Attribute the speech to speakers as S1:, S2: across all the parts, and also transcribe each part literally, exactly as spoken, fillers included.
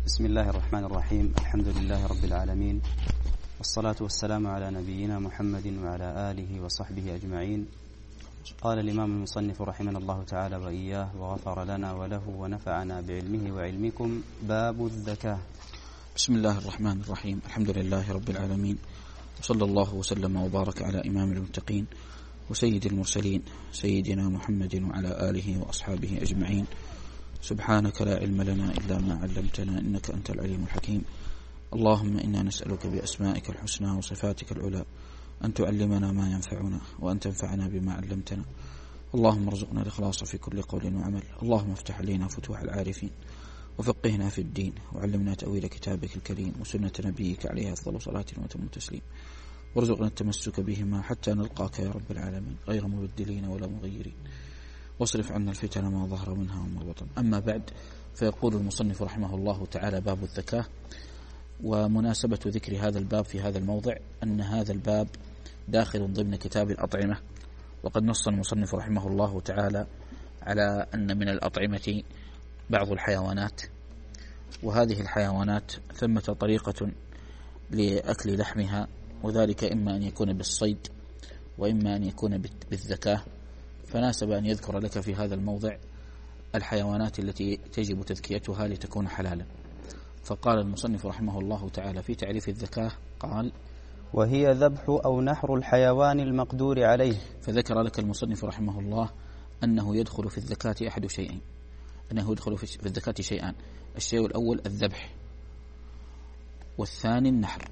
S1: بسم الله الرحمن الرحيم. الحمد لله رب العالمين، والصلاة والسلام على نبينا محمد وعلى آله وصحبه أجمعين. قال الإمام المصنف رحمه الله تعالى وإياه وغفر لنا وله ونفعنا بعلمه وعلمكم. باب الزكاة.
S2: بسم الله الرحمن الرحيم. الحمد لله رب العالمين، وصلى الله وسلم وبارك على إمام المتقين وسيد المرسلين سيدنا محمد وعلى آله وأصحابه أجمعين. سبحانك لا علم لنا إلا ما علمتنا إنك أنت العليم الحكيم. اللهم إنا نسألك بأسمائك الحسنى وصفاتك العلى أن تعلمنا ما ينفعنا وأن تنفعنا بما علمتنا. اللهم ارزقنا الإخلاص في كل قول وعمل. اللهم افتح علينا فتوح العارفين وفقهنا في الدين، وعلمنا تأويل كتابك الكريم وسنة نبيك عليه أفضل صلاة وتم تسليم، وارزقنا التمسك بهما حتى نلقاك يا رب العالمين غير مبدلين ولا مغيرين، واصرف عنا الفتن ما ظهر منها وما بطن. أما بعد، فيقول المصنف رحمه الله تعالى: باب الزكاة. ومناسبة ذكر هذا الباب في هذا الموضع أن هذا الباب داخل ضمن كتاب الأطعمة، وقد نص المصنف رحمه الله تعالى على أن من الأطعمة بعض الحيوانات، وهذه الحيوانات ثمة طريقة لأكل لحمها، وذلك إما أن يكون بالصيد وإما أن يكون بالزكاة. فناسب أن يذكر لك في هذا الموضع الحيوانات التي تجب تزكيتها لتكون حلالا. فقال المصنف رحمه الله تعالى في تعريف الزكاة قال:
S1: وهي ذبح أو نحر الحيوان المقدور عليه.
S2: فذكر لك المصنف رحمه الله أنه يدخل في الزكاة أحد شيئين، أنه يدخل في الزكاة شيئان: الشيء الأول الذبح، والثاني النحر.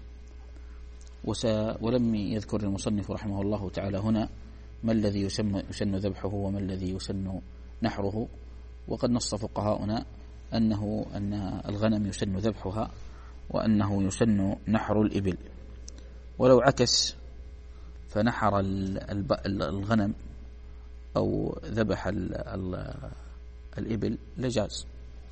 S2: ولم يذكر المصنف رحمه الله تعالى هنا ما الذي يسن ذبحه وما الذي يسن نحره، وقد نص فقهاؤنا أنه أن الغنم يسن ذبحها وأنه يسن نحر الإبل. ولو عكس فنحر الغنم أو ذبح الإبل لجاز.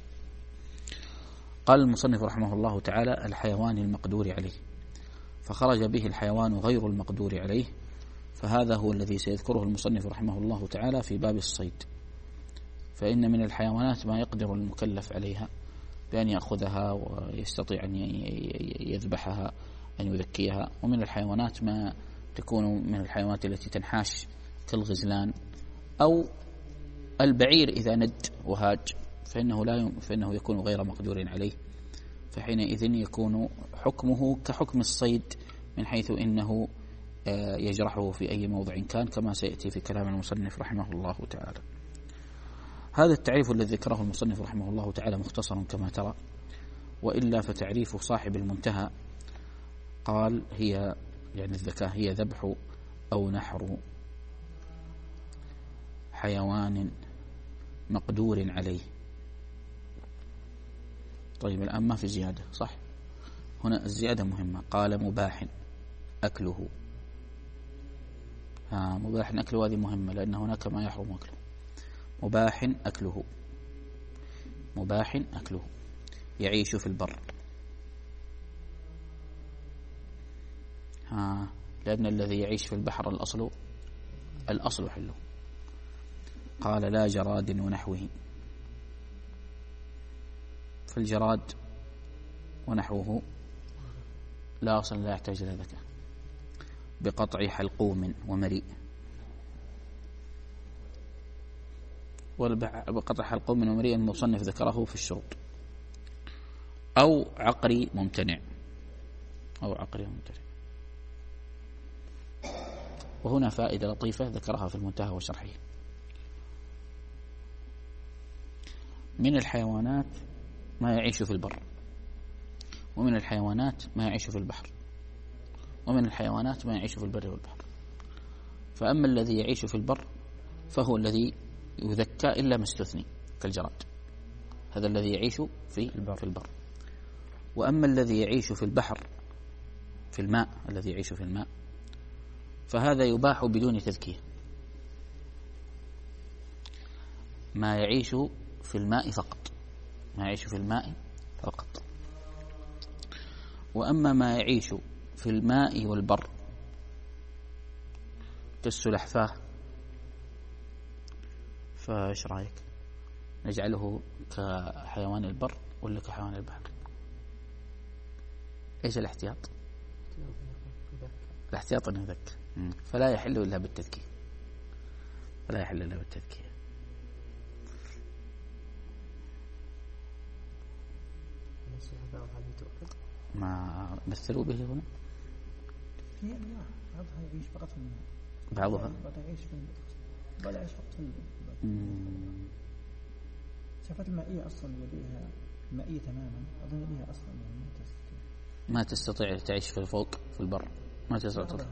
S2: قال المصنف رحمه الله تعالى: الحيوان المقدور عليه، فخرج به الحيوان غير المقدور عليه، فهذا هو الذي سيذكره المصنف رحمه الله تعالى في باب الصيد. فإن من الحيوانات ما يقدر المكلف عليها بأن يأخذها ويستطيع أن يذبحها، أن يذكيها. ومن الحيوانات ما تكون من الحيوانات التي تنحاش كالغزلان أو البعير إذا ند وهاج، فإنه, لا يم فإنه يكون غير مقدور عليه، فحينئذ يكون حكمه كحكم الصيد من حيث إنه يجرحه في أي موضع كان، كما سيأتي في كلام المصنف رحمه الله تعالى. هذا التعريف الذي ذكره المصنف رحمه الله تعالى مختصر كما ترى، وإلا فتعريف صاحب المنتهى قال: هي يعني الزكاة هي ذبح أو نحر حيوان مقدور عليه. طيب الآن ما في زيادة، صح؟ هنا الزيادة مهمة. قال: مباح أكله. ها مباح أكله هذه مهمة، لأن هناك ما يحرم أكله. مباح أكله، مباح أكله، يعيش في البر. ها لأن الذي يعيش في البحر الأصل الأصل حله. قال: لا جراد ونحوه، فالجراد ونحوه لا أصل لا يحتاج إلى ذكاء. بقطع حلقوم ومريء، وبقطع حلقوم ومريء المصنف ذكره في الشروط. أو عقري ممتنع، أو عقري ممتنع. وهنا فائدة لطيفة ذكرها في المنتهى وشرحه: من الحيوانات ما يعيش في البر، ومن الحيوانات ما يعيش في البحر، ومن الحيوانات ما يعيش في البر والبحر. فأما الذي يعيش في البر فهو الذي يذكى إلا ما استثني كالجراد، هذا الذي يعيش في البر, في البر. وأما الذي يعيش في البحر في الماء، الذي يعيش في الماء فهذا يباح بدون تذكية. ما يعيش في الماء فقط، ما يعيش في الماء فقط. وأما ما يعيش في الماء والبر كالسلحفاة، فايش رايك نجعله كحيوان البر ولا كحيوان البحر؟ إيش الاحتياط؟ الاحتياط أنه يذكى، فلا يحل إلا بالتذكية، فلا يحل إلا بالتذكية. ما مثلوا به هنا؟
S3: في أنواع بعضها يعيش فقط في الماء،
S2: بعضها
S3: بعضها يعيش في البحر، بعضها يعيش فقط في البحر. الشفرات المائية أصلا يبيها مائية تماما، أظن يبيها أصلا يعني
S2: ما تستطيع تعيش في الفوق في البر، ما تستطيع.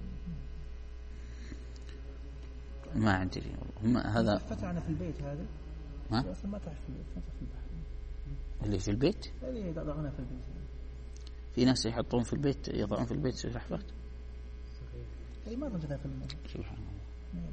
S2: ما عندي هم هذا
S3: فتحنا في البيت هذا
S2: ما
S3: أصلا ما تعرف في البحر
S2: اللي في البيت،
S3: اللي يضعونها في البيت.
S2: في ناس يحطون في البيت، يضعون في البيت سلحفاة.
S3: أي ما ظنتها في الماء.
S2: سبحان الله.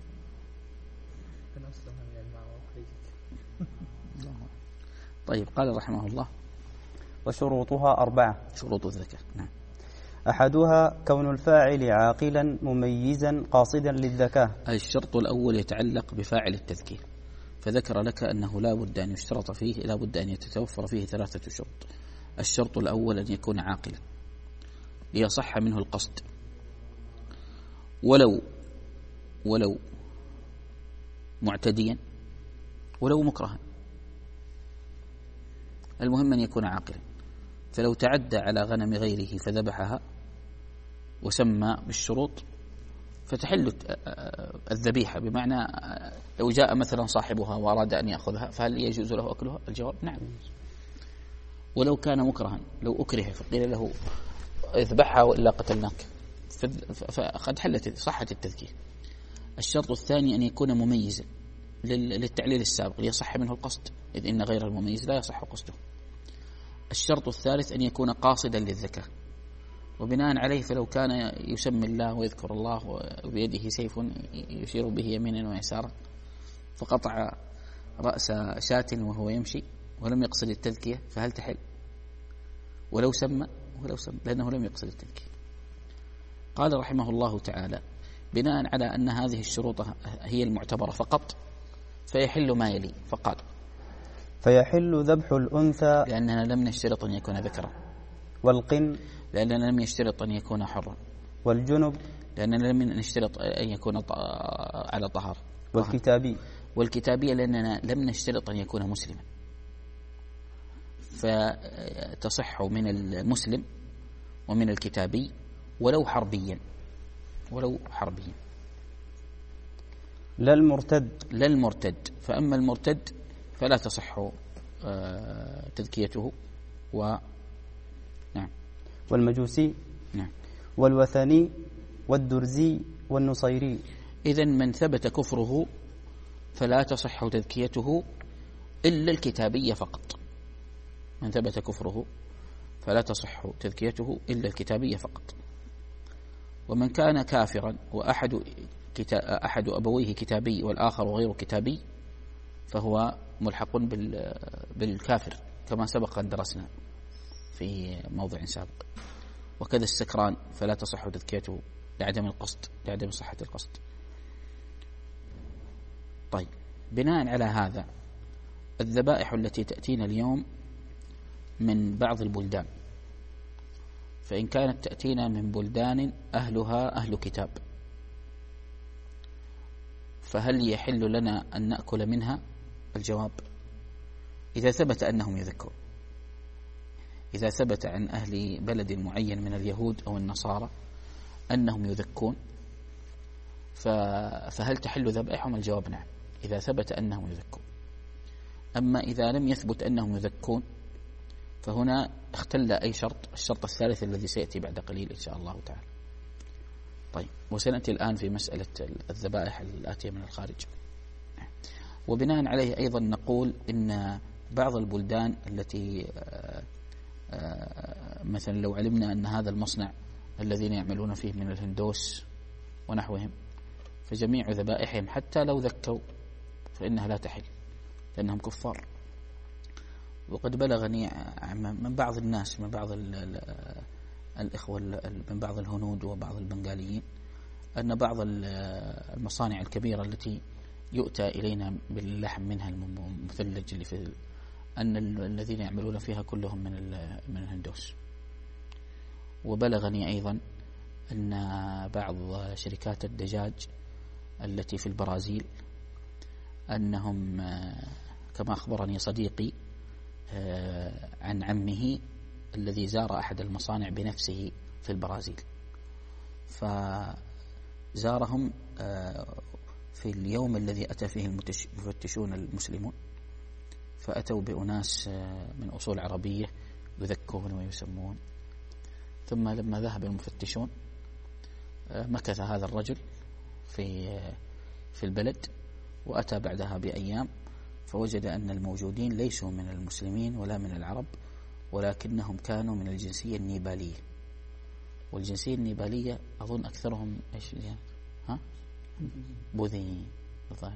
S2: طيب قال رحمه الله:
S1: وشروطها أربعة.
S2: شروط الزكاة. نعم.
S1: أحدها كون الفاعل عاقلا مميزا قاصدا للزكاة.
S2: الشرط الأول يتعلق بفاعل التذكير، فذكر لك أنه لا بد أن يشترط فيه، لا بد أن يتوفر فيه ثلاثة شروط. الشرط الأول أن يكون عاقلا ليصح منه القصد، ولو ولو معتديا ولو مكرها، المهم أن يكون عاقلا. فلو تعدى على غنم غيره فذبحها وسمى بالشروط فتحل الذبيحة، بمعنى لو جاء مثلا صاحبها وأراد أن يأخذها فهل يجوز له أكلها؟ الجواب نعم. ولو كان مكرها، لو أكره فقيل له اذبحها وإلا قتلناك فقد حلت صحة التذكية. الشرط الثاني أن يكون مميزا للتعليل السابق ليصح منه القصد، إذ إن غير المميز لا يصح قصده. الشرط الثالث أن يكون قاصدا للزكاة، وبناء عليه فلو كان يسمي الله ويذكر الله وبيده سيف يشير به يمينا ويسارا فقطع رأس شاة وهو يمشي ولم يقصد التذكية فهل تحل؟ ولو سمى ولو سمى لأنه لم يقصد التذكية. قال رحمه الله تعالى: بناء على أن هذه الشروط هي المعتبرة فقط فيحل ما يلي. فقال:
S1: فيحل ذبح الأنثى
S2: لأننا لم نشترط أن يكون ذكرا،
S1: والقن
S2: لأننا لم يشترط أن يكون حرا،
S1: والجنب
S2: لأننا لم نشترط أن يكون على طهارة،
S1: والكتابي
S2: والكتابية لأننا لم نشترط أن يكون مسلما، فتصح من المسلم ومن الكتابي ولو حربيا، ولو حربيا.
S1: لا المرتد،
S2: لا المرتد، فأما المرتد فلا تصح تذكيته. و نعم.
S1: والمجوسي
S2: نعم.
S1: والوثني والدرزي والنصيري.
S2: إذن من ثبت كفره فلا تصح تذكيته إلا الكتابية فقط. من ثبت كفره فلا تصح تذكيته إلا الكتابية فقط. ومن كان كافرا وأحد كتا... أحد أبويه كتابي والآخر غير كتابي فهو ملحق بال... بالكافر كما سبق أن درسنا في موضع سابق. وكذا السكران فلا تصح تذكيته لعدم القصد، لعدم صحة القصد. طيب، بناء على هذا الذبائح التي تأتينا اليوم من بعض البلدان، فإن كانت تأتينا من بلدان أهلها أهل كتاب فهل يحل لنا أن نأكل منها؟ الجواب: إذا ثبت أنهم يذكرون. إذا ثبت عن أهل بلد معين من اليهود أو النصارى أنهم يذكون فهل تحل ذبائحهم؟ الجواب: نعم، إذا ثبت أنهم يذكون. أما إذا لم يثبت أنهم يذكون فهنا اختل أي شرط، الشرط الثالث الذي سيأتي بعد قليل إن شاء الله تعالى. طيب، وسنأتي الآن في مسألة الذبائح الآتية من الخارج. وبناء عليه أيضا نقول إن بعض البلدان التي مثلا لو علمنا أن هذا المصنع الذين يعملون فيه من الهندوس ونحوهم فجميع ذبائحهم حتى لو ذكوا فإنها لا تحل لأنهم كفار. وقد بلغني من بعض الناس، من بعض الإخوة من بعض الهنود وبعض البنغاليين، أن بعض المصانع الكبيرة التي يؤتى إلينا باللحم منها المثلج اللي في أن الذين يعملون فيها كلهم من من الهندوس. وبلغني أيضا أن بعض شركات الدجاج التي في البرازيل أنهم كما أخبرني صديقي عن عمه الذي زار أحد المصانع بنفسه في البرازيل، فزارهم في اليوم الذي أتى فيه المفتشون المسلمون، فأتوا بأناس من أصول عربية يذكون ويسمون. ثم لما ذهب المفتشون مكث هذا الرجل في في البلد، وأتى بعدها بأيام فوجد أن الموجودين ليسوا من المسلمين ولا من العرب، ولكنهم كانوا من الجنسية النيبالية. والجنسية النيبالية أظن أكثرهم إيش يعني؟ ها؟ بوذيين الظاهر.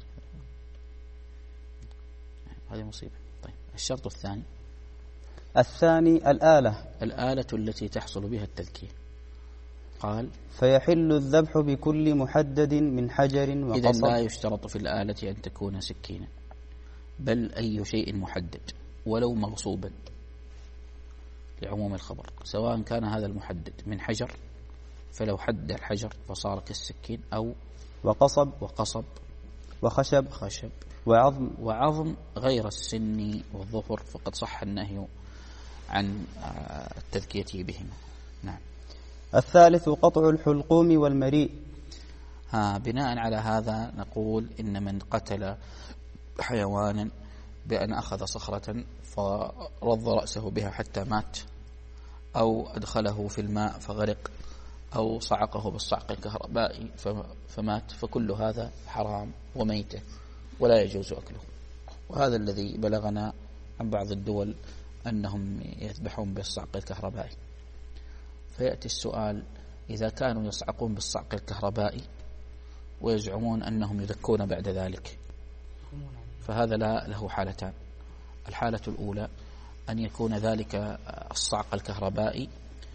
S2: هذه مصيبة. طيب الشرط الثاني
S1: الثاني الآلة
S2: الآلة التي تحصل بها التذكية. قال
S1: فيحل الذبح بكل محدد من حجر وقصب.
S2: إذن لا يشترط في الآلة أن تكون سكينا، بل أي شيء محدد ولو مغصوبا لعموم الخبر، سواء كان هذا المحدد من حجر فلو حد الحجر فصار كالسكين، أو
S1: وقصب
S2: وقصب
S1: وخشب
S2: خشب
S1: وعظم
S2: وعظم غير السن والظفر، فقد صح النهي عن التذكية بهما. نعم.
S1: الثالث قطع الحلقوم والمريء.
S2: ها بناء على هذا نقول إن من قتل حيوانا بأن أخذ صخرة فرض رأسه بها حتى مات، أو أدخله في الماء فغرق، أو صعقه بالصعق الكهربائي فمات، فكل هذا حرام وميتة ولا يجوز أكله. وهذا الذي بلغنا عن بعض الدول أنهم يذبحون بالصعق الكهربائي. فيأتي السؤال: إذا كانوا يصعقون بالصعق الكهربائي ويزعمون أنهم يذكون بعد ذلك، فهذا لا له حالتان. الحالة الأولى أن يكون ذلك الصعق الكهربائي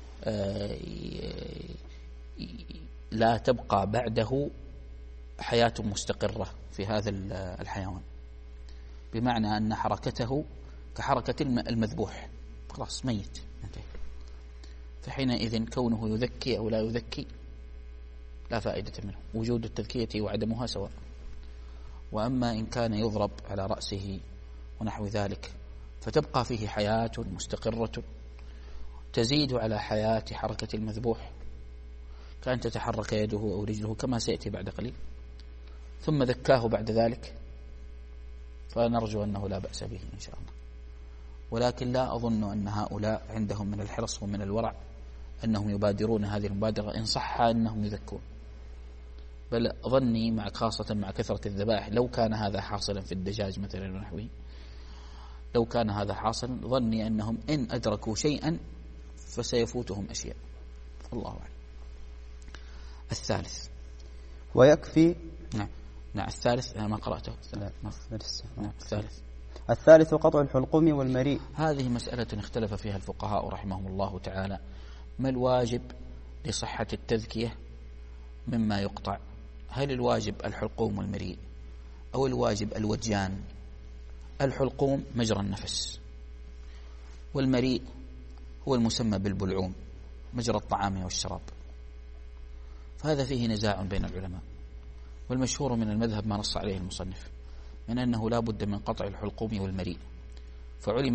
S2: لا تبقى بعده حياة مستقرة في هذا الحيوان، بمعنى أن حركته كحركة المذبوح، خلاص ميت انتهى. فحينئذ كونه يذكي أو لا يذكي لا فائدة منه، وجود التذكية وعدمها سواء. وأما إن كان يضرب على رأسه ونحو ذلك فتبقى فيه حياة مستقرة تزيد على حياة حركة المذبوح، كأن تتحرك يده أو رجله كما سيأتي بعد قليل، ثم ذكاه بعد ذلك، فنرجو أنه لا بأس به إن شاء الله. ولكن لا أظن أن هؤلاء عندهم من الحرص ومن الورع أنهم يبادرون هذه المبادرة إن صح أنهم يذكون. بل ظني مع خاصة مع كثرة الذبائح، لو كان هذا حاصلا في الدجاج مثلا ونحوه، لو كان هذا حاصلا ظني أنهم إن أدركوا شيئا فسيفوتهم أشياء، الله أعلم. الثالث
S1: ويكفي
S2: نعم نعم الثالث أنا ما قرأته.
S1: لا.
S2: نعم. الثالث
S1: الثالث قطع الحلقوم والمريء.
S2: هذه مسألة اختلف فيها الفقهاء رحمهم الله تعالى، ما الواجب لصحة التذكية مما يقطع؟ هل الواجب الحلقوم والمريء أو الواجب الوجيان؟ الحلقوم مجرى النفس، والمريء هو المسمى بالبلعوم مجرى الطعام والشراب. فهذا فيه نزاع بين العلماء، والمشهور من المذهب ما نص عليه المصنف من أنه لا بد من قطع الحلقوم والمريء. فعلم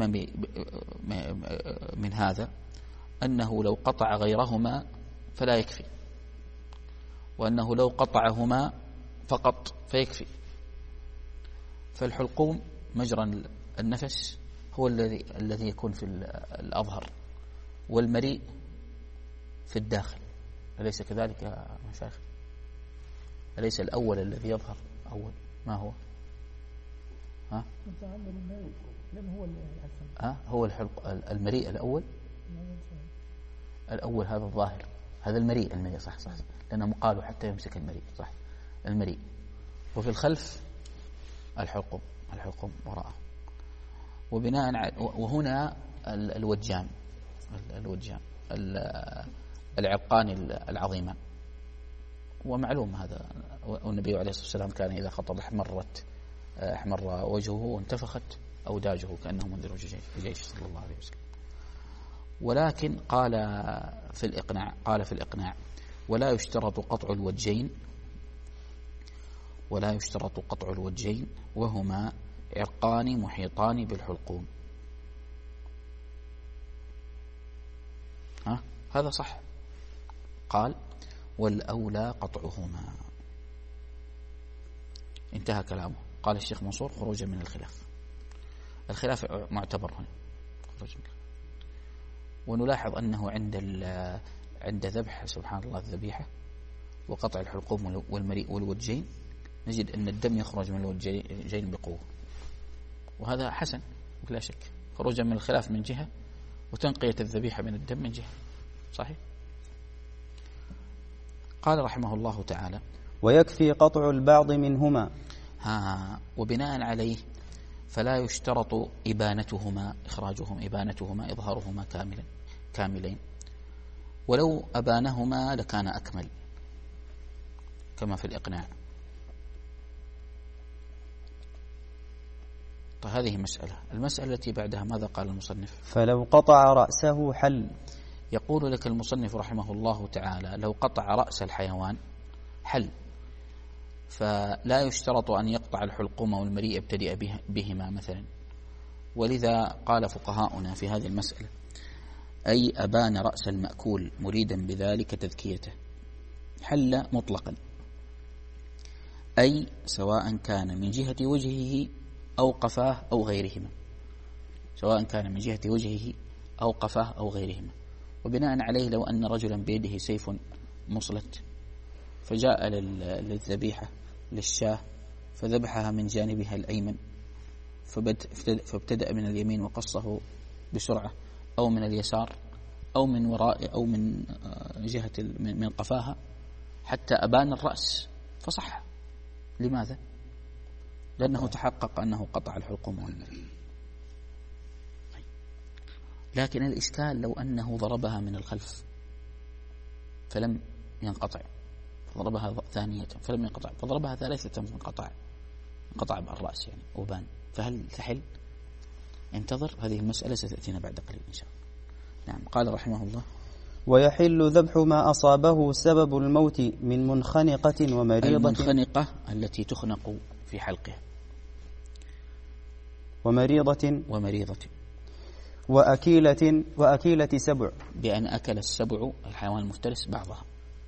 S2: من هذا أنه لو قطع غيرهما فلا يكفي، وأنه لو قطعهما فقط فيكفي. فالحلقوم مجرى النفس هو الذي الذي يكون في الأظهر، والمريء في الداخل، أليس كذلك يا مشايخ؟ أليس الأول الذي يظهر أول؟ ما هو؟ ها؟ ها هو الحلق المريء الأول. الأول هذا الظاهر، هذا المريء المريء صح صح لأنه مقاله حتى يمسك المريء صح المريء. وفي الخلف الحلقوم الحلقوم وراءه. وبناء على وهنا الوجان الوجان العرقان العظيمان. ومعلوم هذا، والنبي عليه الصلاة والسلام كان إذا خطب احمرت احمر وجهه وانتفخت أوداجه كأنه منذر الجيش صلى الله عليه وسلم. ولكن قال في الإقناع قال في الإقناع ولا يشترط قطع الوجهين ولا يشترط قطع الوجهين وهما عرقان محيطان بالحلقوم. ها هذا صح. قال والأولى قطعهما. انتهى كلامه. قال الشيخ منصور خروجا من الخلاف. الخلاف معتبر هنا خروج من الخلاف. ونلاحظ أنه عند عند ذبح سبحان الله الذبيحة وقطع الحلقوم والمريء والوجهين نجد أن الدم يخرج من الوجهين بقوة، وهذا حسن بلا شك، خروجا من الخلاف من جهة وتنقية الذبيحة من الدم من جهة. صحيح. قال رحمه الله تعالى
S1: ويكفي قطع البعض منهما.
S2: ها وبناء عليه فلا يشترط إبانتهما إخراجهم إبانتهما إظهارهما كاملا كاملين، ولو أبانهما لكان أكمل كما في الإقناع. فهذه مسألة. المسألة التي بعدها ماذا قال المصنف؟
S1: فلو قطع رأسه حل.
S2: يقول لك المصنف رحمه الله تعالى لو قطع رأس الحيوان حل، فلا يشترط أن يقطع الحلقوم والمريء يبتدئ بهما مثلا. ولذا قال فقهاؤنا في هذه المسألة أي أبان رأس المأكول مريدا بذلك تذكيته حل مطلقا، أي سواء كان من جهة وجهه أو قفاه أو غيرهما، سواء كان من جهة وجهه أو قفاه أو غيرهما. وبناء عليه لو أن رجلا بيده سيف مصلت فجاء للذبيحة للشاة فذبحها من جانبها الأيمن فابتدأ من اليمين وقصه بسرعة، أو من اليسار أو من وراء أو من جهة من قفاها حتى أبان الرأس فصح. لماذا؟ لأنه تحقق أنه قطع الحلقوم والمريء. لكن الإشكال لو أنه ضربها من الخلف فلم ينقطع، ضربها ثانية فلم ينقطع، فضربها ثالثة فانقطع، انقطع بالرأس يعني وبان، فهل تحل؟ انتظر، هذه المسألة ستأتينا بعد قليل إن شاء الله. نعم. قال رحمه الله
S1: ويحل ذبح ما أصابه سبب الموت من منخنقة ومريضة.
S2: المنخنقة التي تخنق في حلقها،
S1: ومريضة
S2: ومريضة
S1: وأكيلة وأكيلة سبع،
S2: بأن أكل السبع الحيوان المفترس بعضها.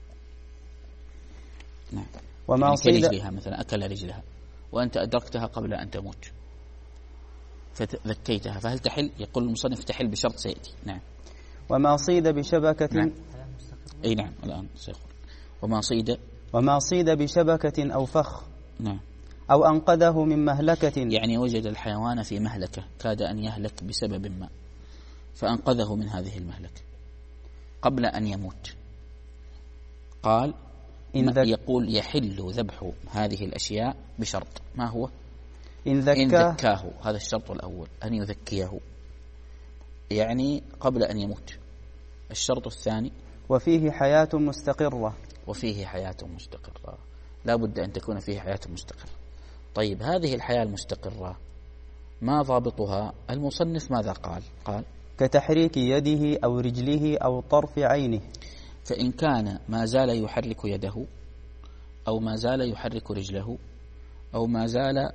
S2: نعم.
S1: وما
S2: يعني
S1: صيد
S2: رجلها مثلا، أكل رجلها وأنت أدركتها قبل أن تموت فذكيتها، فهل تحل؟ يقول المصنف تحل بشرط سيأتي. نعم.
S1: وما صيد بشبكة.
S2: نعم. أي نعم الآن سيقول وما صيد
S1: وما صيد بشبكة أو فخ.
S2: نعم.
S1: أو أنقذه من مهلكة،
S2: يعني وجد الحيوان في مهلكة كاد أن يهلك بسبب ما فأنقذه من هذه المهلكة قبل أن يموت. قال
S1: إن ذك...
S2: يقول يحل ذبح هذه الأشياء بشرط، ما هو؟
S1: إن, ذكاه...
S2: إن ذكاه، هذا الشرط الأول أن يذكيه يعني قبل أن يموت. الشرط الثاني
S1: وفيه حياة مستقرة.
S2: وفيه حياة مستقرة، لا بد أن تكون فيه حياة مستقرة. طيب هذه الحياة المستقرة ما ضابطها؟ المصنف ماذا قال؟ قال
S1: كتحريك يده أو رجله أو طرف عينه.
S2: فإن كان ما زال يحرك يده أو ما زال يحرك رجله أو ما زال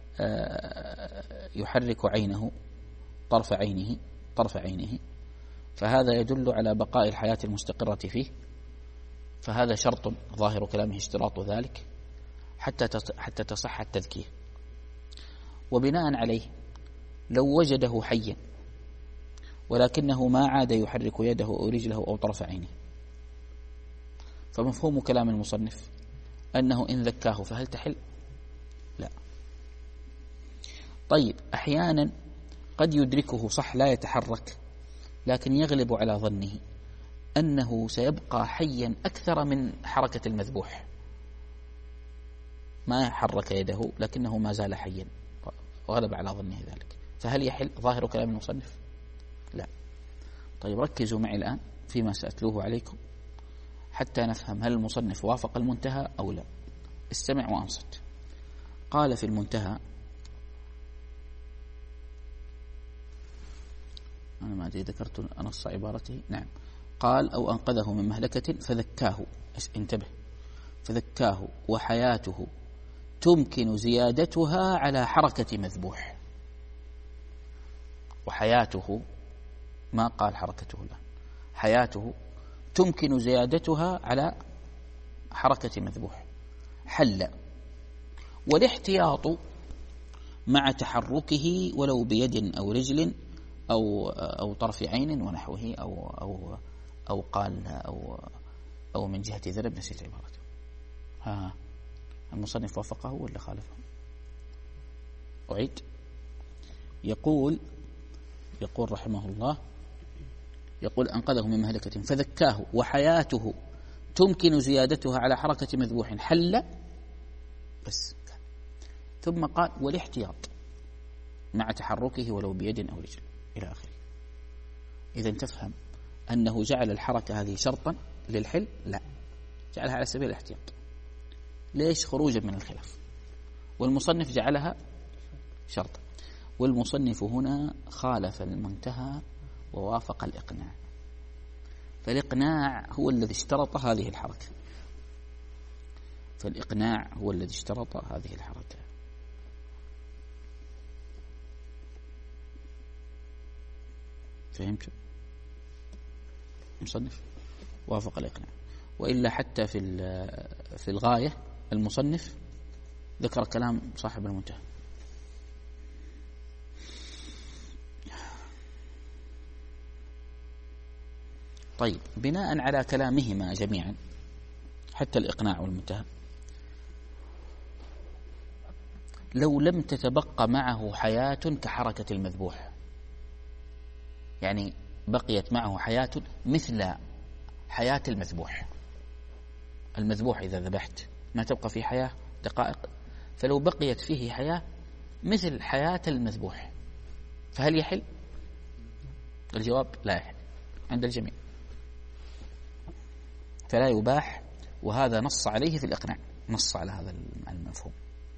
S2: يحرك عينه طرف عينه طرف عينه فهذا يدل على بقاء الحياة المستقرة فيه، فهذا شرط ظاهر كلامه اشتراط ذلك حتى حتى تصح التذكية. وبناء عليه لو وجده حيا ولكنه ما عاد يحرك يده أو رجله أو طرف عينه فمفهوم كلام المصنف أنه إن ذكاه فهل تحل؟ لا. طيب أحيانا قد يدركه صح لا يتحرك، لكن يغلب على ظنه أنه سيبقى حيا أكثر من حركة المذبوح، ما حرك يده لكنه ما زال حيا وغلب على ظنه ذلك، فهل يحل ظاهر كلام المصنف؟ لا. طيب ركزوا معي الآن فيما سأتلوه عليكم حتى نفهم هل المصنف وافق المنتهى أو لا. استمع وأنصت. قال في المنتهى أنا ما أدري ذكرت نص عبارته. نعم، قال أو أنقذه من مهلكة فذكاه، انتبه، فذكاه وحياته تمكن زيادتها على حركة مذبوح. وحياته ما قال حركته، لا، حياته تمكن زيادتها على حركة مذبوح حل. والاحتياط مع تحركه ولو بيد أو رجل أو أو طرف عين ونحوه، أو أو أو قال أو أو من جهة ذرب، نسيت عبارته. ها المصنف وافقه ولا خالفه؟ أعيد. يقول يقول رحمه الله، يقول أنقذه من مهلكة فذكاه وحياته تمكن زيادتها على حركة مذبوح حل بس. ثم قال والاحتياط مع تحركه ولو بيد أو رجل إلى آخره. إذا تفهم أنه جعل الحركة هذه شرطا للحل؟ لا، جعلها على سبيل الاحتياط. ليش؟ خروجا من الخلاف. والمصنف جعلها شرطا، والمصنف هنا خالف المنتهى ووافق الإقناع. فالإقناع هو الذي اشترط هذه الحركة، فالإقناع هو الذي اشترط هذه الحركة. فهمت؟ المصنف وافق الإقناع. وإلا حتى في في الغاية المصنف ذكر كلام صاحب المنتهى. طيب، بناء على كلامهما جميعا حتى الإقناع والمنتهى، لو لم تتبقى معه حياة كحركة المذبوح، يعني بقيت معه حياة مثل حياة المذبوح. المذبوح إذا ذبحت ما تبقى فيه حياة دقائق، فلو بقيت فيه حياة مثل حياة المذبوح فهل يحل؟ الجواب لا يحل عند الجميع، فلا يباح. وهذا نص عليه في الإقناع، نص على هذا المفهوم.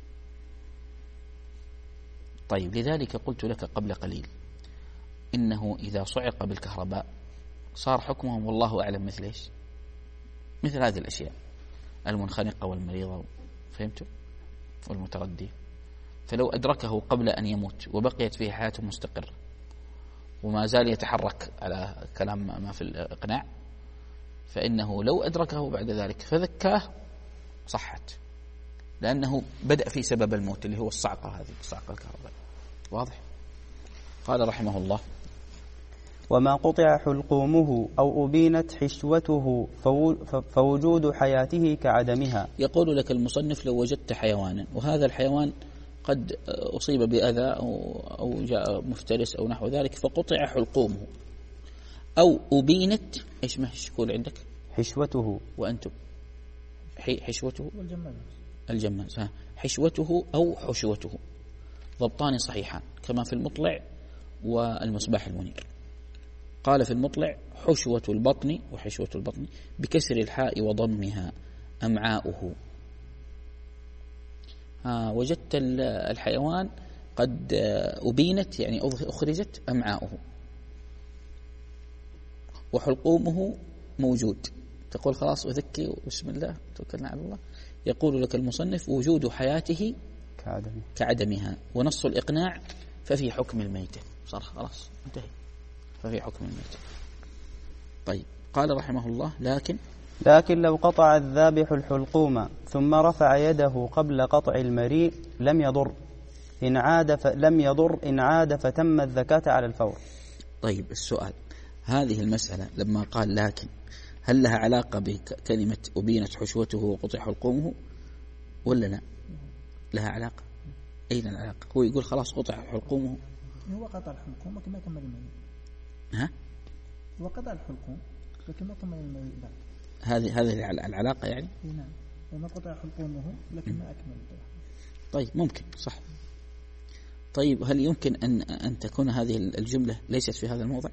S2: طيب، لذلك قلت لك قبل قليل إنه إذا صعق بالكهرباء صار حكمهم والله أعلم مثل إيش؟ مثل هذه الأشياء المنخنقة والمريضة، فهمتوا؟ والمتردية. فلو أدركه قبل أن يموت وبقيت فيه حياة مستقرة وما زال يتحرك على كلام ما في الإقناع، فإنه لو أدركه بعد ذلك فذكاه صحت، لأنه بدأ في سبب الموت اللي هو الصعقة هذه، الصعقة الكهربائية. واضح؟ قال رحمه الله:
S1: وما قطع حلقومه أو أبينت حشوته فوجود حياته كعدمها.
S2: يقول لك المصنف: لو وجدت حيوانا وهذا الحيوان قد أصيب بأذى أو, أو جاء مفترس أو نحو ذلك فقطع حلقومه، أو أبينت، إيش ما يقول عندك؟
S1: حشوته.
S2: وأنتم حشوته
S3: والجمال
S2: الجمال، حشوته أو حشوته، ضبطان صحيحان كما في المطلع والمصباح المنير. قال في المطلع: حشوة البطن، وحشوة البطن بكسر الحاء وضمها أمعاؤه. ها وجدت الحيوان قد أبينت يعني أخرجت أمعاؤه، وحلقومه موجود، تقول خلاص أذكي بسم الله توكلنا على الله. يقول لك المصنف: وجود حياته
S1: كعدمها,
S2: كعدمها ونص الإقناع ففي حكم الميتة. صار خلاص انتهي، ففي حكم الميتة. طيب، قال رحمه الله: لكن
S1: لكن لو قطع الذابح الحلقوم ثم رفع يده قبل قطع المريء لم يضر إن عاد ف... لم يضر إن عاد فتم الزكاة على الفور.
S2: طيب، السؤال: هذه المسألة لما قال لكن، هل لها علاقة بكلمة أبينت حشوته وقطع حلقومه ولا لا؟ لها علاقة. أين العلاقة؟ هو يقول خلاص قطع حلقومه،
S3: هو قطع الحلقوم لكن ما كمل المريء.
S2: ها؟
S3: هو قطع الحلقوم لكن ما كمل المريء بعد.
S2: هذه هذه العلاقة يعني؟
S3: نعم، وما قطع حلقومه لكن ما أكمل.
S2: طيب، ممكن صح. طيب، هل يمكن أن أن تكون هذه الجملة ليست في هذا الموضع؟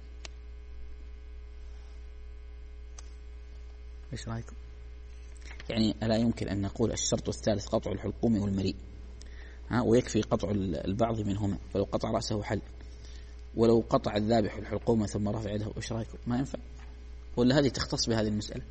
S2: ايش رايكم؟ يعني ألا يمكن أن نقول الشرط الثالث قطع الحلقوم والمريء، ها، ويكفي قطع البعض منهما، فلو قطع رأسه حل، ولو قطع الذابح الحلقوم ثم رفع يده إيش رأيكم؟ ما ينفع؟ ولا هذه تختص بهذه المسألة؟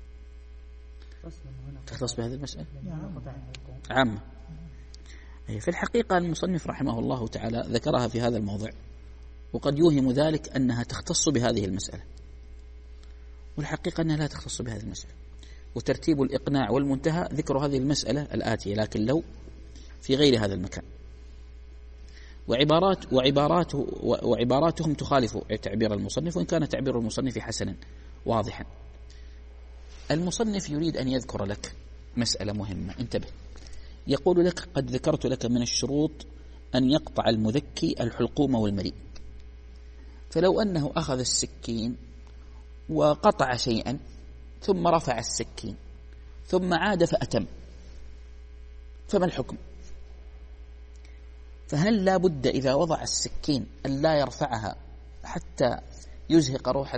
S2: تختص بهذه المسألة عامة. في الحقيقة المصنف رحمه الله تعالى ذكرها في هذا الموضع، وقد يوهم ذلك أنها تختص بهذه المسألة، والحقيقة أنها لا تختص بهذه المسألة. وترتيب الإقناع والمنتهى ذكر هذه المسألة الآتية، لكن لو في غير هذا المكان. وعبارات وعباراته وعباراتهم تخالف تعبير المصنف، وإن كان تعبير المصنف حسنا واضحا. المصنف يريد أن يذكر لك مسألة مهمة، انتبه. يقول لك: قد ذكرت لك من الشروط أن يقطع المذكي الحلقوم والمليء. فلو أنه أخذ السكين وقطع شيئا ثم رفع السكين ثم عاد فأتم، فما الحكم؟ فهل لا بد إذا وضع السكين أن لا يرفعها حتى يزهق روح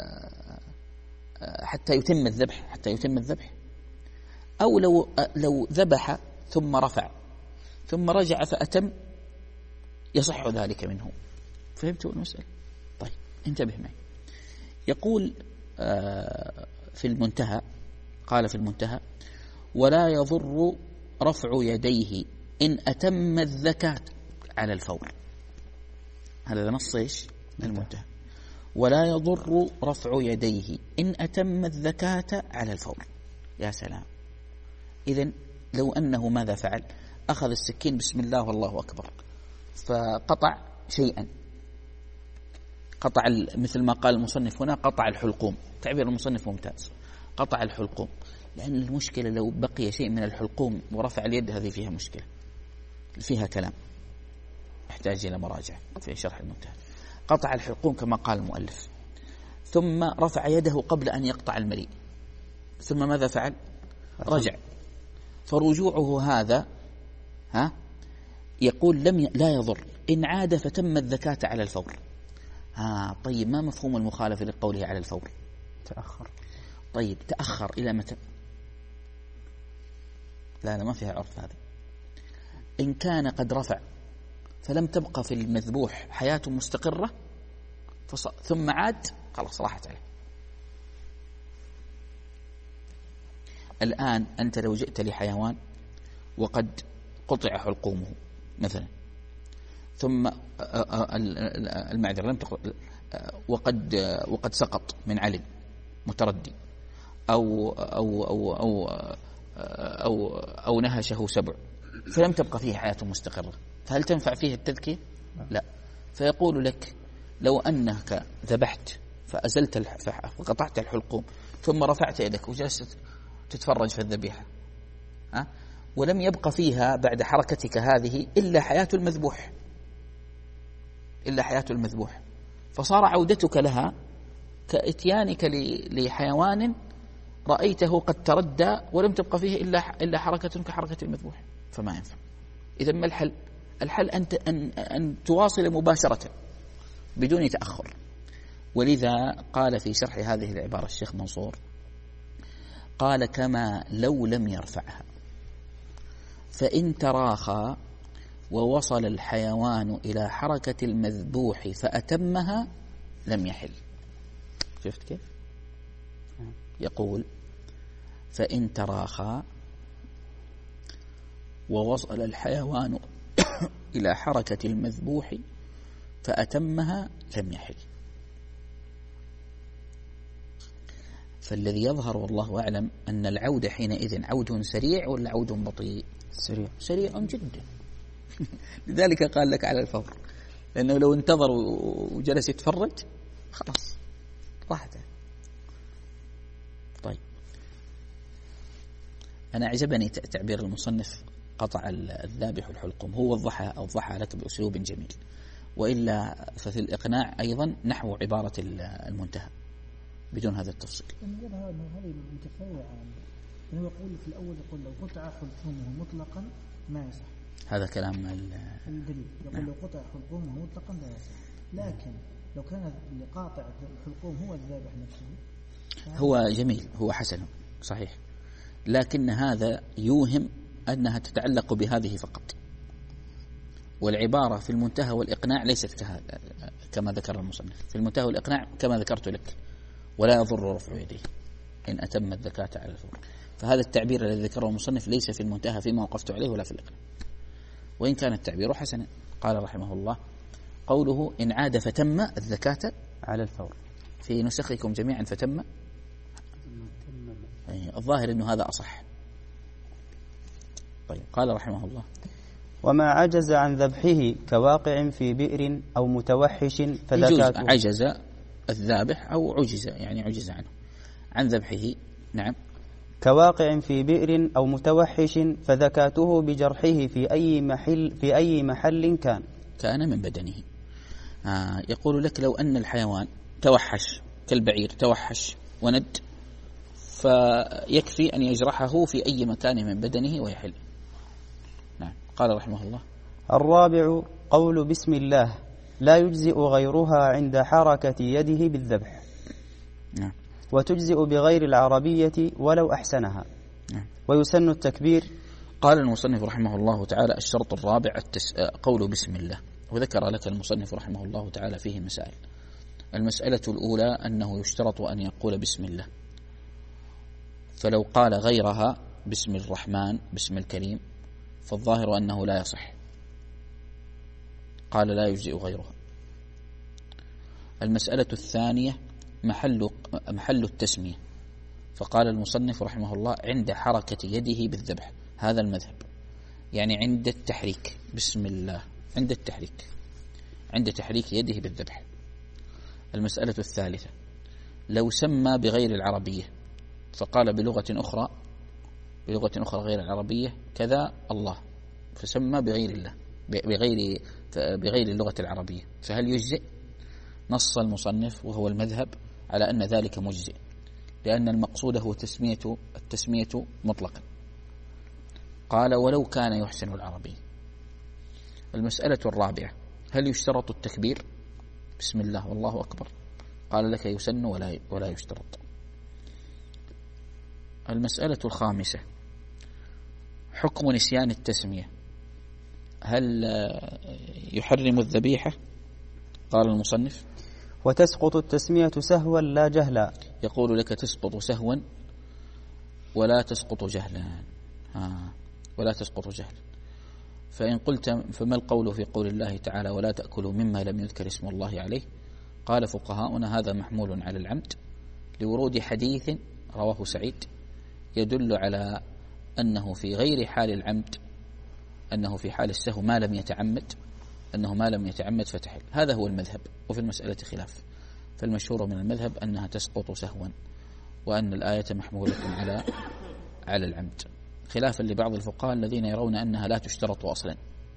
S2: حتى يتم الذبح حتى يتم الذبح أو لو لو ذبح ثم رفع ثم رجع فأتم يصح ذلك منه؟ فهمتوا المسألة؟ طيب انتبه معي. يقول في المنتهى، قال في المنتهى: ولا يضر رفع يديه إن أتم الزكاة على الفور. هذا نص ايش؟ المنتهى. ولا يضر رفع يديه إن أتم الزكاة على الفور. يا سلام. إذن لو أنه ماذا فعل؟ أخذ السكين بسم الله والله أكبر فقطع شيئا، قطع مثل ما قال المصنف هنا قطع الحلقوم. تعبير المصنف ممتاز، قطع الحلقوم، لأن المشكلة لو بقي شيء من الحلقوم ورفع اليد هذه فيها مشكلة، فيها كلام يحتاج إلى مراجعة في شرح المنتهى. قطع الحلقوم كما قال المؤلف، ثم رفع يده قبل أن يقطع المليء، ثم ماذا فعل؟ رجع. فرجوعه هذا ها يقول لم ي... لا يضر إن عاد فتم الزكاة على الفور. ها طيب، ما مفهوم المخالفة لقوله على الفور؟
S1: تأخر.
S2: طيب تأخر إلى متى؟ لا لا ما فيها عرف هذه. إن كان قد رفع فلم تبقى في المذبوح حياة مستقرة فص... ثم عاد، خلاص راحت عليه. الآن أنت لو جئت لحيوان وقد قطع حلقومه مثلا، ثم المعذرة لم تقل، وقد وقد سقط من علم متردي أو أو أو أو أو, أو نهشه سبع، فلم تبقى فيه حياة مستقرة، فهل تنفع فيه التذكية؟ لا. فيقول لك: لو أنك ذبحت فأزلت فقطعت الحلقوم ثم رفعت يدك وجلست تتفرج في الذبيحة، ها؟ ولم يبقى فيها بعد حركتك هذه إلا حياة المذبوح إلا حياة المذبوح فصار عودتك لها كإتيانك لحيوان رأيته قد تردى ولم تبقى فيه إلا إلا حركة كحركة المذبوح، فما ينفع. إذا ما الحل؟ الحل أن أن أن تواصل مباشرة بدون تأخر. ولذا قال في شرح هذه العبارة الشيخ منصور، قال: كما لو لم يرفعها، فإن تراخى ووصل الحيوان إلى حركة المذبوح فأتمها لم يحل. شفت كيف؟ يقول: فإن تراخى ووصل الحيوان إلى حركة المذبوح فأتمها لم يحل. فالذي يظهر والله أعلم أن العودة حينئذ عود سريع ولا عود بطيء؟
S1: سريع
S2: سريع جدا. لذلك قال لك على الفور، لأنه لو انتظر وجلس يتفرج خلاص راحت. طيب، أنا عجبني تعبير المصنف قطع الذابح الحلقوم، هو وضحها أوضحها لك بأسلوب جميل، وإلا ففي الإقناع أيضا نحو عبارة المنتهى بدون هذا التفصيل.
S3: هذه متفرعة، هو يقول في الأول يقول لو قطع حلقومه مطلقا ما يصح.
S2: هذا كلام
S3: الدليل يقول نعم. لو قطع حلقومه مطلقا لا يصح، لكن لو كان لقاطع الحلقوم هو الذابح نفسه
S2: هو جميل، هو حسن صحيح، لكن هذا يوهم أنها تتعلق بهذه فقط، والعبارة في المنتهى والإقناع ليست كما ذكر المصنف. في المنتهى والإقناع كما ذكرت لك: ولا يضر رفع يديه إن أتم الزكاة على الفور. فهذا التعبير الذي ذكره المصنف ليس في المنتهى فيما وقفت عليه ولا في الإقناع، وإن كان التعبير حسنا. قال رحمه الله: قوله إن عاد فتم الزكاة
S1: على الفور،
S2: في نسخكم جميعا فتم، الظاهر أنه هذا أصح. طيب، قال رحمه الله:
S1: وما عجز عن ذبحه كواقع في بئر أو متوحش فزكاته.
S2: عجز الذابح أو عجز، يعني عجز عنه عن ذبحه. نعم.
S1: كواقع في بئر أو متوحش فزكاته بجرحه في أي محل في أي محل كان
S2: كان من بدنه. آه يقول لك: لو أن الحيوان توحش كالبعير، توحش وند، فيكفي أن يجرحه في أي مكان من بدنه ويحل. نعم. قال رحمه الله:
S1: الرابع قول بسم الله لا يجزئ غيرها عند حركة يده بالذبح.
S2: نعم.
S1: وتجزئ بغير العربية ولو أحسنها.
S2: نعم.
S1: ويسن التكبير.
S2: قال المصنف رحمه الله تعالى: الشرط الرابع التس... قول بسم الله. وذكر لك المصنف رحمه الله تعالى فيه مسائل. المسألة الأولى أنه يشترط أن يقول بسم الله، فلو قال غيرها بسم الرحمن بسم الكريم فالظاهر أنه لا يصح، قال لا يجزئ غيرها. المسألة الثانية محل محل التسمية، فقال المصنف رحمه الله: عند حركة يده بالذبح، هذا المذهب، يعني عند التحريك بسم الله، عند التحريك، عند تحريك يده بالذبح. المسألة الثالثة لو سمى بغير العربية فقال بلغة أخرى بلغة أخرى غير العربية كذا الله، فسمى بغير الله بغير بغير اللغة العربية، فهل يجزئ؟ نص المصنف وهو المذهب على أن ذلك مجزئ، لأن المقصود هو تسمية التسمية مطلقا. قال: ولو كان يحسن العربية. المسألة الرابعة هل يشترط التكبير بسم الله والله أكبر؟ قال لك: يسن ولا ولا يشترط. المسألة الخامسة حكم نسيان التسمية، هل يحرم الذبيحة؟ قال المصنف:
S1: وتسقط التسمية سهوا لا جهلا.
S2: يقول لك: تسقط سهوا ولا تسقط جهلا. ها ولا تسقط جهلا. فإن قلت فما القول في قول الله تعالى: ولا تأكلوا مما لم يذكر اسم الله عليه؟ قال فقهاؤنا: هذا محمول على العمد لورود حديث رواه سعيد يدل على أنه في غير حال العمد، أنه في حال السهو ما لم يتعمد، أنه ما لم يتعمد فتحل. هذا هو المذهب، وفي المسألة خلاف، فالمشهور من المذهب أنها تسقط سهوا، وأن الآية محمولة على على العمد، خلافا لبعض الفقهاء الذين يرون أنها لا تشترط أصلا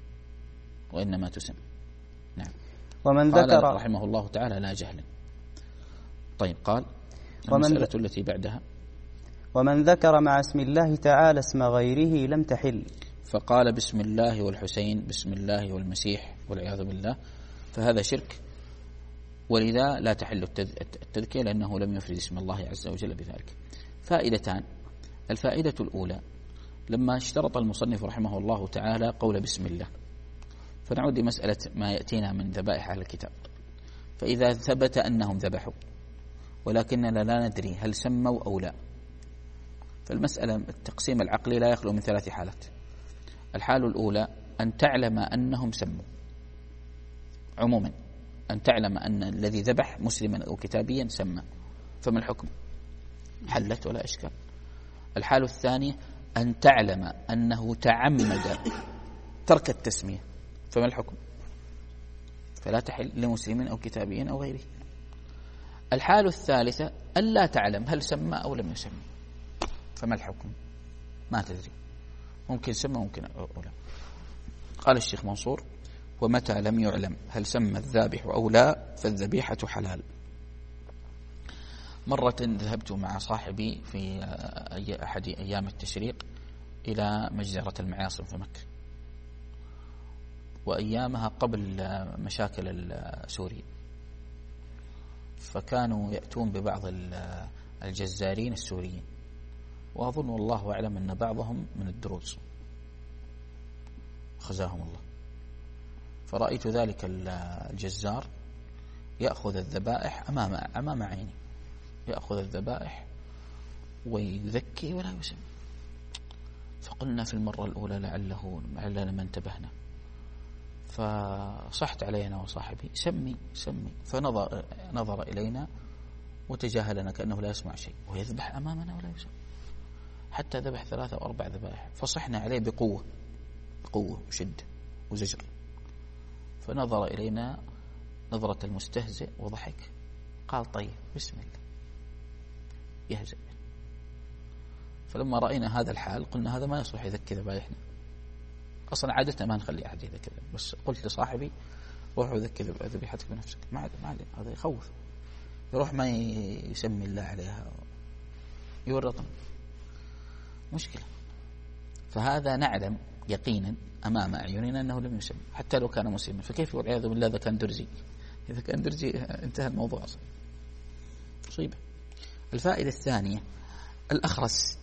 S2: وإنما تسمى. نعم.
S1: ومن
S2: قال
S1: ذكر
S2: رحمه الله تعالى: لا جهل. طيب، قال المسألة التي بعدها:
S1: ومن ذكر مع اسم الله تعالى اسم غيره لم تحل.
S2: فقال بسم الله والحسين، بسم الله والمسيح والعياذ بالله، فهذا شرك، ولذا لا تحل التذكية لأنه لم يفرد اسم الله عز وجل بذلك. فائدتان: الفائدة الأولى لما اشترط المصنف رحمه الله تعالى قول بسم الله، فنعود لمسألة ما يأتينا من ذبائح أهل الكتاب. فإذا ثبت أنهم ذبحوا ولكننا لا ندري هل سموا أو لا، فالمسألة التقسيم العقلي لا يخلو من ثلاث حالات. الحالة الأولى أن تعلم أنهم سموا عموما، أن تعلم أن الذي ذبح مسلما أو كتابيا سمى، فما الحكم؟ حلت ولا إشكال. الحالة الثانية أن تعلم أنه تعمد ترك التسمية، فما الحكم؟ فلا تحل لمسلم أو كتابي أو غيره. الحالة الثالثة أن لا تعلم هل سمى أو لم يسمى، فما الحكم؟ ما تدري، ممكن سمى ممكن أو لا. قال الشيخ منصور: ومتى لم يعلم هل سمى الذابح أو لا فالذبيحة حلال. مرة ذهبت مع صاحبي في أحد أيام التشريق إلى مجزرة المعاصم في مكة، وأيامها قبل مشاكل سوريا، فكانوا يأتون ببعض الجزارين السوريين، وأظن والله أعلم أن بعضهم من الدروز خزاهم الله. فرأيت ذلك الجزار يأخذ الذبائح أمام أمام عيني، يأخذ الذبائح ويذكي ولا يسمي. فقلنا في المرة الأولى لعله لعلنا ما انتبهنا، فصحت علينا وصاحبي سمي سمي، فنظر نظر إلينا وتجاهلنا كأنه لا يسمع شيء، ويذبح أمامنا ولا يسمع، حتى ذبح ثلاثة أو أربع ذبائح. فصحنا عليه بقوة بقوة وشدة وزجر، فنظر إلينا نظرة المستهزئ وضحك، قال طيب بسم الله، يهزأ. فلما رأينا هذا الحال قلنا هذا ما يصلح يذكي ذبائحنا، أصلا عادتنا ما نخلي أحد يذكي، بس قلت لصاحبي روح وذكي ذبيحتك بنفسك، ما عاد ما عاد هذا يخوف، يروح ما يسمي الله عليها يورطنا، مشكلة. فهذا نعلم يقينا أمام أعيننا أنه لم يسمي حتى لو كان مسلما، فكيف والعياذ بالله إذا كان درزي؟ إذا كان درزي انتهى الموضوع أصلا، مصيبة. الفائدة الثانية، الأخرس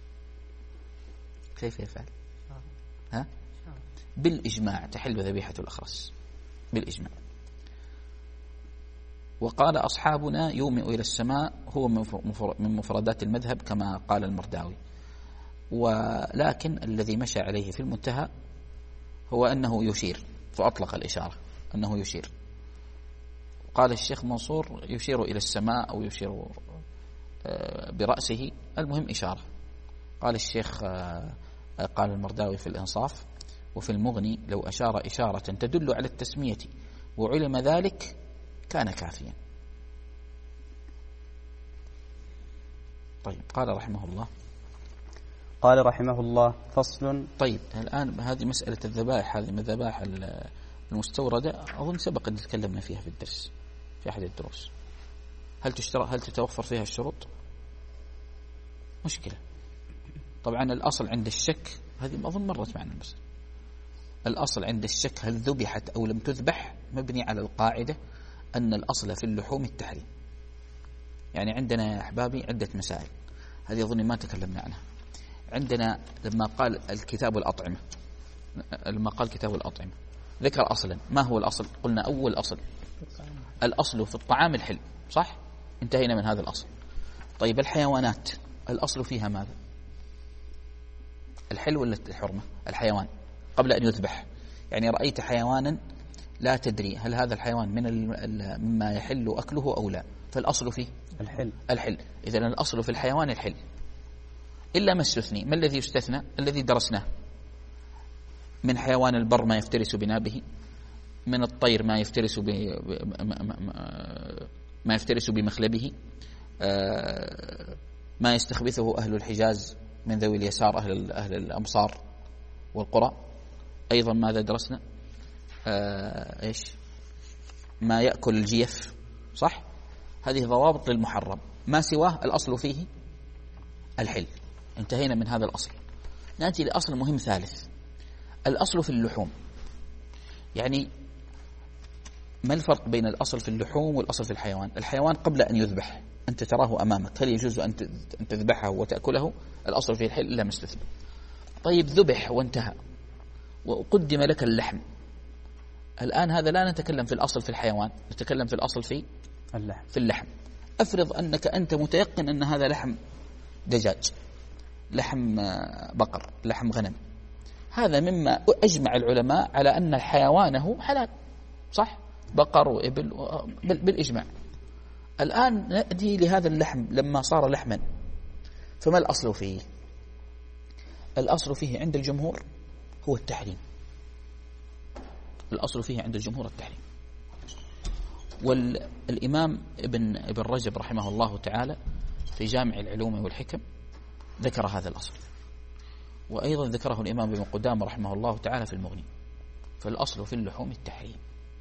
S2: كيف يفعل؟ ها؟ بالإجماع تحل ذبيحة الأخرس بالإجماع. وقال أصحابنا يومئ إلى السماء هو من مفردات المذهب كما قال المرداوي، ولكن الذي مشى عليه في المنتهى هو أنه يشير، فأطلق الإشارة أنه يشير. قال الشيخ منصور يشير إلى السماء أو يشير برأسه، المهم إشارة. قال الشيخ قال المرداوي في الإنصاف وفي المغني لو أشار إشارة تدل على التسمية وعلم ذلك كان كافيا. طيب قال رحمه الله
S1: قال رحمه الله فصل.
S2: طيب الآن هذه مسألة الذبائح، هذه من الذبائح المستوردة أظن سبق أن تكلمنا فيها في الدرس في أحد الدروس. هل تشترى هل تتوفر فيها الشروط؟ مشكلة. طبعا الأصل عند الشك، هذه أظن مرت معنا بس، الأصل عند الشك هل ذبحت أو لم تذبح مبني على القاعدة أن الأصل في اللحوم التحريم. يعني عندنا يا أحبابي عدة مسائل، هذه أظن ما تكلمنا عنها. عندنا لما قال الكتاب الأطعمة، لما قال كتاب الأطعمة ذكر أصلا، ما هو الأصل؟ قلنا أول أصل الأصل في الطعام الحل، صح؟ انتهينا من هذا الأصل. طيب الحيوانات الأصل فيها ماذا؟ الحل ولا الحرمة؟ الحيوان قبل أن يذبح. يعني رأيت حيوانا لا تدري هل هذا الحيوان من مما يحل أكله أو لا، فالأصل فيه
S1: الحل
S2: الحل إذن الأصل في الحيوان الحل، إلا ما استثني. ما الذي يستثنى؟ الذي درسناه، من حيوان البر ما يفترس بنابه، من الطير ما يفترس ب... ما يفترس بمخلبه، ما يستخبثه أهل الحجاز من ذوي اليسار، أهل أهل الأمصار والقرى. أيضا ماذا درسنا؟ آه إيش؟ ما يأكل الجيف، صح؟ هذه ضوابط للمحرم، ما سواه الأصل فيه الحل. انتهينا من هذا الأصل، نأتي لأصل مهم ثالث، الأصل في اللحوم. يعني ما الفرق بين الأصل في اللحوم والأصل في الحيوان؟ الحيوان قبل أن يذبح أنت تراه أمامك، هل يجوز أن تذبحه وتأكله؟ الأصل فيه الحل إلا ما استثنى. طيب ذبح وانتهى وقدم لك اللحم، الآن هذا لا نتكلم في الأصل في الحيوان، نتكلم في الأصل في
S1: اللحم.
S2: في اللحم. أفرض أنك أنت متيقن أن هذا لحم دجاج، لحم بقر، لحم غنم، هذا مما أجمع العلماء على أن حيوانه حلال، صح؟ بقر وإبل بالإجماع. الآن نأتي لهذا اللحم لما صار لحما، فما الأصل فيه؟ الأصل فيه عند الجمهور هو التحريم، الأصل فيه عند الجمهور التحريم. والإمام ابن ابن رجب رحمه الله تعالى في جامع العلوم والحكم ذكر هذا الأصل، وأيضا ذكره الإمام ابن قدامة رحمه الله تعالى في المغني. فالأصل في اللحوم التحريم،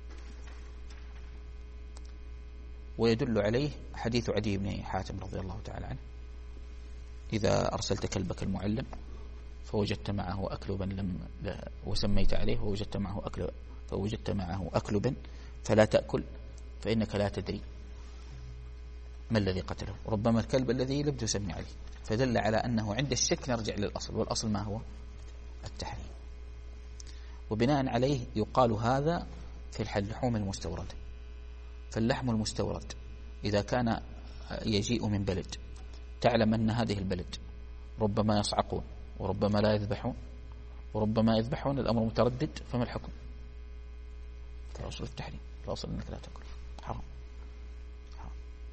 S2: ويدل عليه حديث عدي بن حاتم رضي الله تعالى عنه: إذا أرسلت كلبك المعلم فوجدت معه أكلبا لم وسميت عليه ووجدت معه أكل فوجدت معه أكلبا فلا تأكل، فإنك لا تدري ما الذي قتله، ربما الكلب الذي لم تسمي عليه. فدل على أنه عند الشك نرجع للأصل، والأصل ما هو؟ التحريم. وبناء عليه يقال هذا في اللحوم المستوردة. فاللحم المستورد إذا كان يجيء من بلد تعلم أن هذه البلد ربما يصعقون وربما لا يذبحون وربما يذبحون، الأمر متردد، فما الحكم؟ فأصل التحريم، فأصل أنك لا تأكل، حرام. حرام.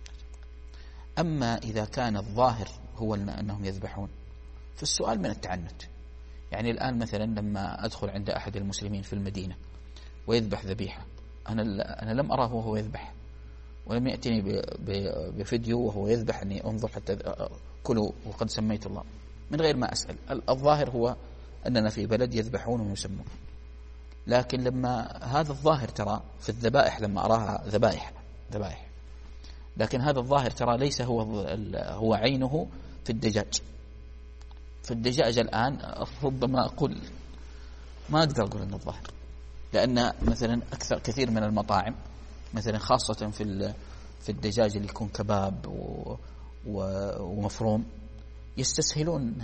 S2: أما إذا كان الظاهر هو أنهم يذبحون فالسؤال من التعنت. يعني الآن مثلا لما أدخل عند أحد المسلمين في المدينة ويذبح ذبيحة، أنا أنا لم أراه وهو يذبح، ولم يأتني بفيديو وهو يذبح أني أنظر حتى كلوا وقد سميت الله، من غير ما أسأل. الظاهر هو أننا في بلد يذبحون ويسمون. لكن لما هذا الظاهر ترى في الذبائح، لما أراها ذبائح ذبائح لكن هذا الظاهر ترى ليس هو هو عينه في الدجاج. في الدجاج الآن ربما أقول ما أقدر أقول أنه الظاهر، لأن مثلا أكثر كثير من المطاعم مثلا خاصة في في الدجاج اللي يكون كباب ومفروم يستسهلون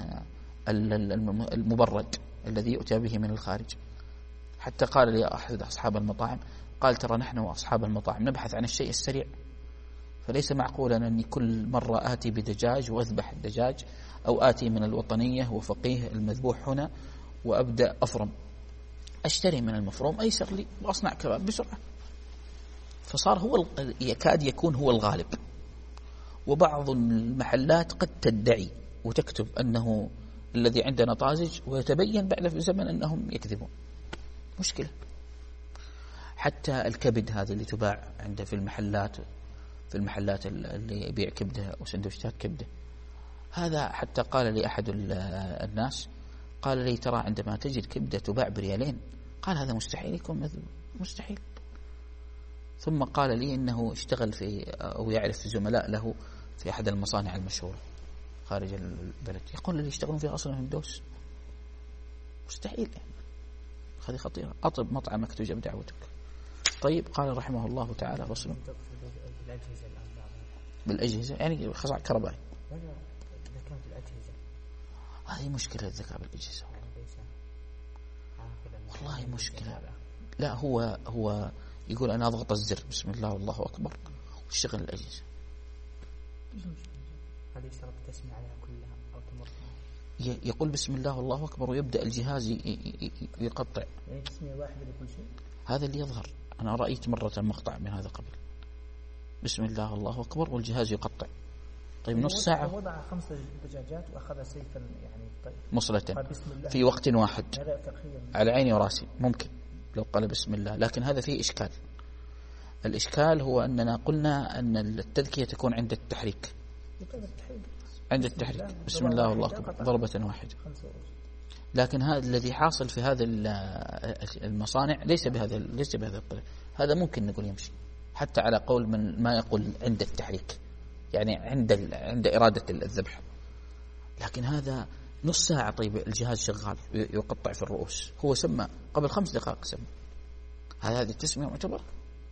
S2: المبرد الذي يؤتى به من الخارج. حتى قال لي أحد أصحاب المطاعم، قال ترى نحن وأصحاب المطاعم نبحث عن الشيء السريع، فليس معقولا أني كل مرة آتي بدجاج وأذبح الدجاج، أو آتي من الوطنية وفقيه المذبوح هنا وأبدأ أفرم. أشتري من المفروم أيسر لي وأصنع كباب بسرعة. فصار هو يكاد يكون هو الغالب. وبعض المحلات قد تدعي وتكتب أنه الذي عندنا طازج، ويتبين بعد في زمن أنهم يكذبون. مشكلة. حتى الكبد هذا اللي تباع عنده في المحلات في المحلات اللي يبيع كبدة وسندويشات كبدة، هذا حتى قال لي أحد الناس، قال لي ترى عندما تجد كبدة تباع بريالين، قال هذا مستحيل يكون مثل مستحيل. ثم قال لي إنه اشتغل في أو يعرف زملاء له في أحد المصانع المشهورة خارج البلد، يقول اللي يشتغلون فيها أصلا هندوس. مستحيل يعني. هذه خطيرة. أطب مطعمك تجب دعوتك. طيب قال رحمه الله تعالى رسول بالأجهزة، يعني خصع كهربائي.
S3: ذكاء بالأجهزة
S2: هذه مشكلة، الذكاء بالأجهزة والله مشكلة. لا هو هو يقول أنا أضغط الزر بسم الله والله أكبر واشتغل الأجهزة.
S3: هذه شرط تسمع عليها كلها أو تمر.
S2: يقول بسم الله والله أكبر ويبدأ الجهاز يقطع.
S3: يعني تسمية واحدة لكل شيء.
S2: هذا اللي يظهر. أنا رأيت مرة مقطع من هذا قبل. بسم الله والله أكبر والجهاز يقطع. طيب نص ساعة.
S3: وضع خمس دجاجات وأخذ سيفا يعني طيب
S2: مصلة في وقت واحد على عيني وراسي. ممكن لو قال بسم الله، لكن هذا فيه إشكال. الإشكال هو أننا قلنا أن التذكية تكون عند التحريك. عند التحريك بسم الله والله أكبر ضربة واحدة. لكن هذا الذي حاصل في هذا المصانع ليس بهذا ليس بهذا الطريق. هذا ممكن نقول يمشي حتى على قول من ما يقول عند التحريك، يعني عند عند إرادة الذبح. لكن هذا نص ساعة طيب الجهاز شغال يقطع في الرؤوس. هو سمى قبل خمس دقائق سمى. هل هذه التسمية معتبرة؟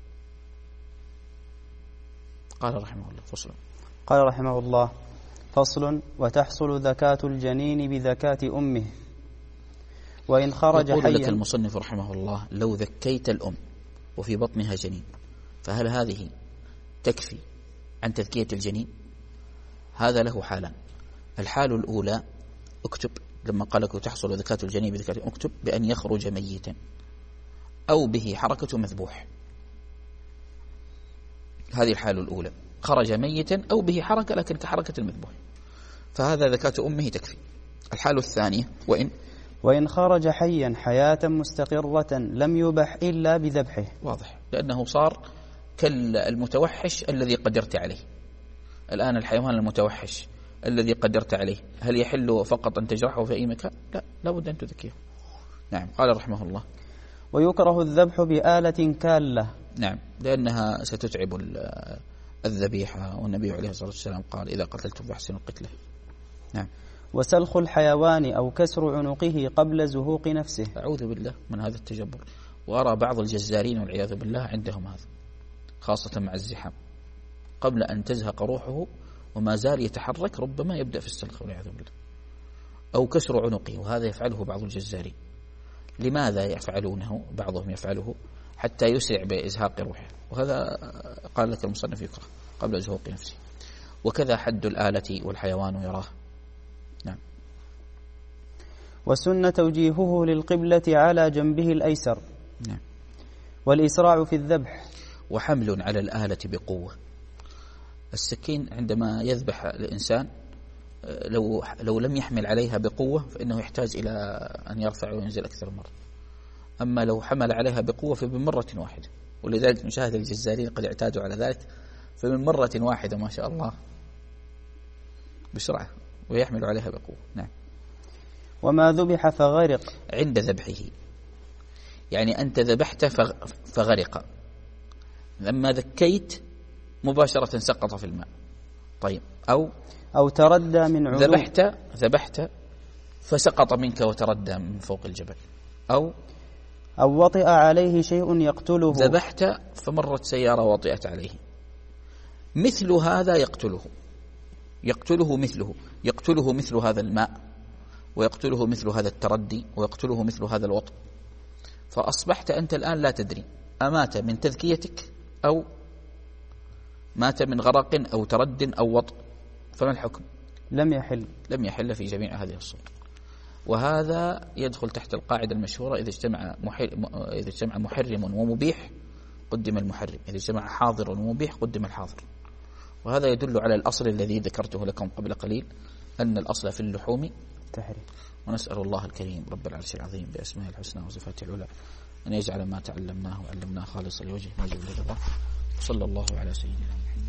S2: قال رحمه الله فصل.
S1: قال رحمه الله فصل: وتحصل ذكاة الجنين بذكاة أمه وإن خرج حيا.
S2: يقول لك المصنف رحمه الله لو ذكيت الأم وفي بطنها جنين، فهل هذه تكفي عن تذكية الجنين؟ هذا له حالان. الحال الأولى اكتب لما قال لك تحصل ذكاة الجنين بذكاة، اكتب بأن يخرج ميتا أو به حركة مذبوح. هذه الحالة الأولى، خرج ميتا أو به حركة لكن كحركة المذبوح، فهذا ذكاة أمه تكفي. الحالة الثانية وإن
S1: وإن خرج حيا حياة مستقرة لم يبح إلا بذبحه.
S2: واضح، لأنه صار كالمتوحش الذي قدرت عليه. الآن الحيوان المتوحش الذي قدرت عليه هل يحل فقط أن تجرحه في أي مكان؟ لا، لابد أن تذكيه. نعم. قال رحمه الله
S1: ويكره الذبح بآلة كالة.
S2: نعم، لأنها ستتعب الذبيحة، والنبي عليه الصلاة والسلام قال إذا قتلتم فاحسنوا القتلة. نعم.
S1: وسلخ الحيوان أو كسر عنقه قبل زهوق نفسه.
S2: أعوذ بالله من هذا التجبر. وأرى بعض الجزارين والعياذ بالله عندهم هذا، خاصة مع الزحام، قبل أن تزهق روحه وما زال يتحرك ربما يبدأ في السلخ والعياذ بالله، أو كسر عنقه، وهذا يفعله بعض الجزارين. لماذا يفعلونه؟ بعضهم يفعله حتى يسرع بإزهاق روحه، وهذا قال لك المصنف يكره قبل إزهاق نفسه. وكذا حد الآلة والحيوان يراه. نعم.
S1: والسنة توجيهه للقبلة على جنبه الأيسر.
S2: نعم.
S1: والإسراع في الذبح.
S2: وحمل على الآلة بقوة. السكين عندما يذبح الإنسان لو لو لم يحمل عليها بقوة فإنه يحتاج إلى أن يرفع وينزل أكثر مرة. أما لو حمل عليها بقوة فبمرة واحدة، ولذلك نشاهد الجزارين قد اعتادوا على ذلك، فمن مرة واحدة ما شاء الله بسرعة ويحمل عليها بقوة. نعم.
S1: وما ذبح فغرق.
S2: عند ذبحه، يعني أنت ذبحت فغرق، لما ذكيت مباشرة سقط في الماء. طيب. أو
S1: أو تردى من علو.
S2: ذبحت ذبحت فسقط منك وتردى من فوق الجبل. أو
S1: أو وطئ عليه شيء يقتله.
S2: ذبحت فمرت سيارة وطئت عليه. مثل هذا يقتله يقتله مثله يقتله مثل هذا الماء، ويقتله مثل هذا التردي، ويقتله مثل هذا الوطء. فأصبحت أنت الآن لا تدري أمات من تذكيتك أو مات من غرق أو ترد أو وطء، فما الحكم؟
S1: لم يحل
S2: لم يحل في جميع هذه الصور. وهذا يدخل تحت القاعدة المشهورة: إذا اجتمع إذا اجتمع محرم ومبيح قدم المحرم، إذا اجتمع حاضر ومبيح قدم الحاضر. وهذا يدل على الأصل الذي ذكرته لكم قبل قليل، أن الأصل في اللحوم
S1: تحريم.
S2: ونسأل الله الكريم رب العرش العظيم بأسمائه الحسنى وصفاته العلى أن يجعل ما تعلمناه وعلمناه خالصا لوجهه وجل الله. صلى الله على سيدنا محمد.